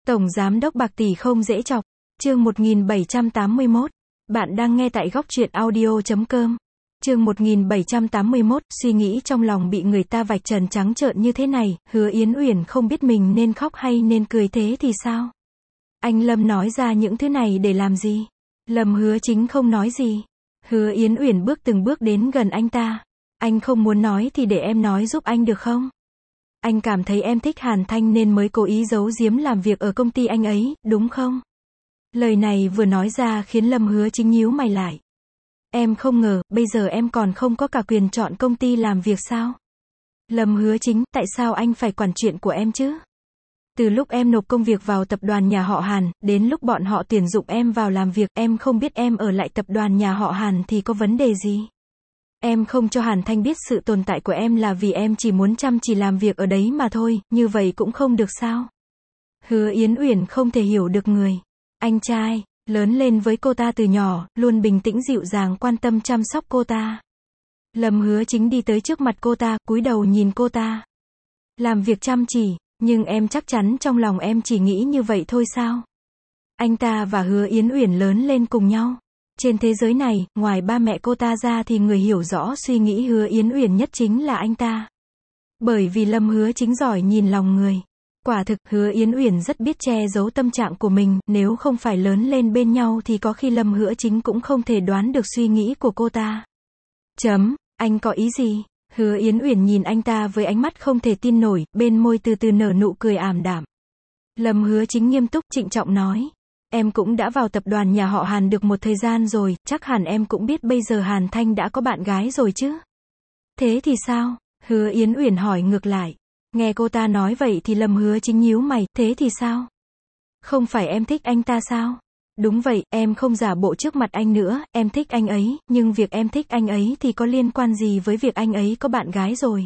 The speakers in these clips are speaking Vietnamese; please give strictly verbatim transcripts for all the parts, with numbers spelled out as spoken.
Tổng Giám đốc bạc tỷ không dễ chọc. Chương một nghìn bảy trăm tám mươi mốt. Bạn đang nghe tại góc truyện audio chấm com. Chương một nghìn bảy trăm tám mươi mốt, suy nghĩ trong lòng bị người ta vạch trần trắng trợn như thế này, Hứa Yến Uyển không biết mình nên khóc hay nên cười thế thì sao? Anh Lâm nói ra những thứ này để làm gì? Lâm Hứa Chính không nói gì. Hứa Yến Uyển bước từng bước đến gần anh ta. Anh không muốn nói thì để em nói giúp anh được không? Anh cảm thấy em thích Hàn Thanh nên mới cố ý giấu giếm làm việc ở công ty anh ấy, đúng không? Lời này vừa nói ra khiến Lâm Hứa Chính nhíu mày lại. Em không ngờ, bây giờ em còn không có cả quyền chọn công ty làm việc sao? Lâm Hứa Chính, tại sao anh phải quản chuyện của em chứ? Từ lúc em nộp công việc vào tập đoàn nhà họ Hàn, đến lúc bọn họ tuyển dụng em vào làm việc, em không biết em ở lại tập đoàn nhà họ Hàn thì có vấn đề gì? Em không cho Hàn Thanh biết sự tồn tại của em là vì em chỉ muốn chăm chỉ làm việc ở đấy mà thôi, như vậy cũng không được sao? Hứa Yến Uyển không thể hiểu được người. Anh trai, lớn lên với cô ta từ nhỏ, luôn bình tĩnh dịu dàng quan tâm chăm sóc cô ta. Lâm Hứa Chính đi tới trước mặt cô ta, cúi đầu nhìn cô ta. Làm việc chăm chỉ, nhưng em chắc chắn trong lòng em chỉ nghĩ như vậy thôi sao? Anh ta và Hứa Yến Uyển lớn lên cùng nhau. Trên thế giới này, ngoài ba mẹ cô ta ra thì người hiểu rõ suy nghĩ Hứa Yến Uyển nhất chính là anh ta. Bởi vì Lâm Hứa Chính giỏi nhìn lòng người. Quả thực, Hứa Yến Uyển rất biết che giấu tâm trạng của mình, nếu không phải lớn lên bên nhau thì có khi Lâm Hứa Chính cũng không thể đoán được suy nghĩ của cô ta. Chấm, anh có ý gì? Hứa Yến Uyển nhìn anh ta với ánh mắt không thể tin nổi, bên môi từ từ nở nụ cười ảm đạm. Lâm Hứa Chính nghiêm túc trịnh trọng nói. Em cũng đã vào tập đoàn nhà họ Hàn được một thời gian rồi, chắc hẳn em cũng biết bây giờ Hàn Thanh đã có bạn gái rồi chứ? Thế thì sao? Hứa Yến Uyển hỏi ngược lại. Nghe cô ta nói vậy thì Lâm Hứa Chính nhíu mày, thế thì sao? Không phải em thích anh ta sao? Đúng vậy, em không giả bộ trước mặt anh nữa, em thích anh ấy, nhưng việc em thích anh ấy thì có liên quan gì với việc anh ấy có bạn gái rồi?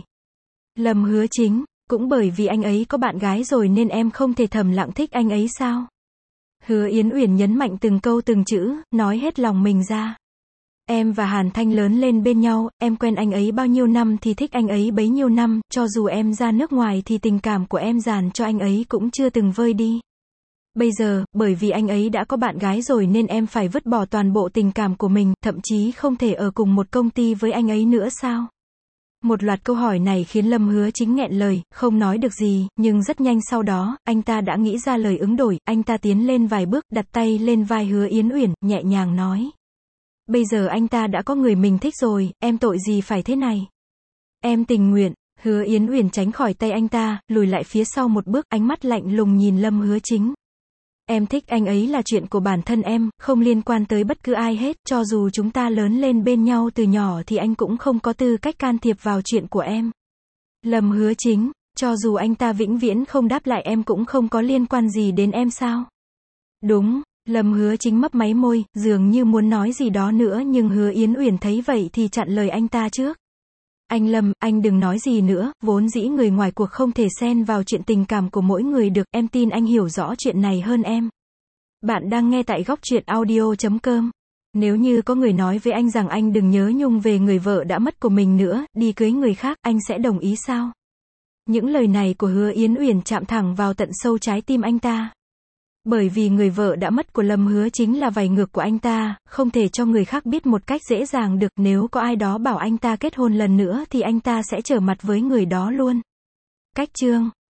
Lâm Hứa Chính, cũng bởi vì anh ấy có bạn gái rồi nên em không thể thầm lặng thích anh ấy sao? Hứa Yến Uyển nhấn mạnh từng câu từng chữ, nói hết lòng mình ra. Em và Hàn Thanh lớn lên bên nhau, em quen anh ấy bao nhiêu năm thì thích anh ấy bấy nhiêu năm, cho dù em ra nước ngoài thì tình cảm của em dành cho anh ấy cũng chưa từng vơi đi. Bây giờ, bởi vì anh ấy đã có bạn gái rồi nên em phải vứt bỏ toàn bộ tình cảm của mình, thậm chí không thể ở cùng một công ty với anh ấy nữa sao? Một loạt câu hỏi này khiến Lâm Hứa Chính nghẹn lời, không nói được gì, nhưng rất nhanh sau đó, anh ta đã nghĩ ra lời ứng đổi, anh ta tiến lên vài bước, đặt tay lên vai Hứa Yến Uyển, nhẹ nhàng nói. Bây giờ anh ta đã có người mình thích rồi, em tội gì phải thế này? Em tình nguyện. Hứa Yến Uyển tránh khỏi tay anh ta, lùi lại phía sau một bước, ánh mắt lạnh lùng nhìn Lâm Hứa Chính. Em thích anh ấy là chuyện của bản thân em, không liên quan tới bất cứ ai hết, cho dù chúng ta lớn lên bên nhau từ nhỏ thì anh cũng không có tư cách can thiệp vào chuyện của em. Lâm Hứa Chính, cho dù anh ta vĩnh viễn không đáp lại em cũng không có liên quan gì đến em sao? Đúng. Lâm Hứa Chính mấp máy môi, dường như muốn nói gì đó nữa nhưng Hứa Yến Uyển thấy vậy thì chặn lời anh ta trước. Anh Lâm, anh đừng nói gì nữa, vốn dĩ người ngoài cuộc không thể xen vào chuyện tình cảm của mỗi người được, em tin anh hiểu rõ chuyện này hơn em. Bạn đang nghe tại góc truyện audio chấm com. Nếu như có người nói với anh rằng anh đừng nhớ nhung về người vợ đã mất của mình nữa, đi cưới người khác, anh sẽ đồng ý sao? Những lời này của Hứa Yến Uyển chạm thẳng vào tận sâu trái tim anh ta. Bởi vì người vợ đã mất của Lâm Hứa Chính là vảy ngược của anh ta, không thể cho người khác biết một cách dễ dàng được, nếu có ai đó bảo anh ta kết hôn lần nữa thì anh ta sẽ trở mặt với người đó luôn. Cách chương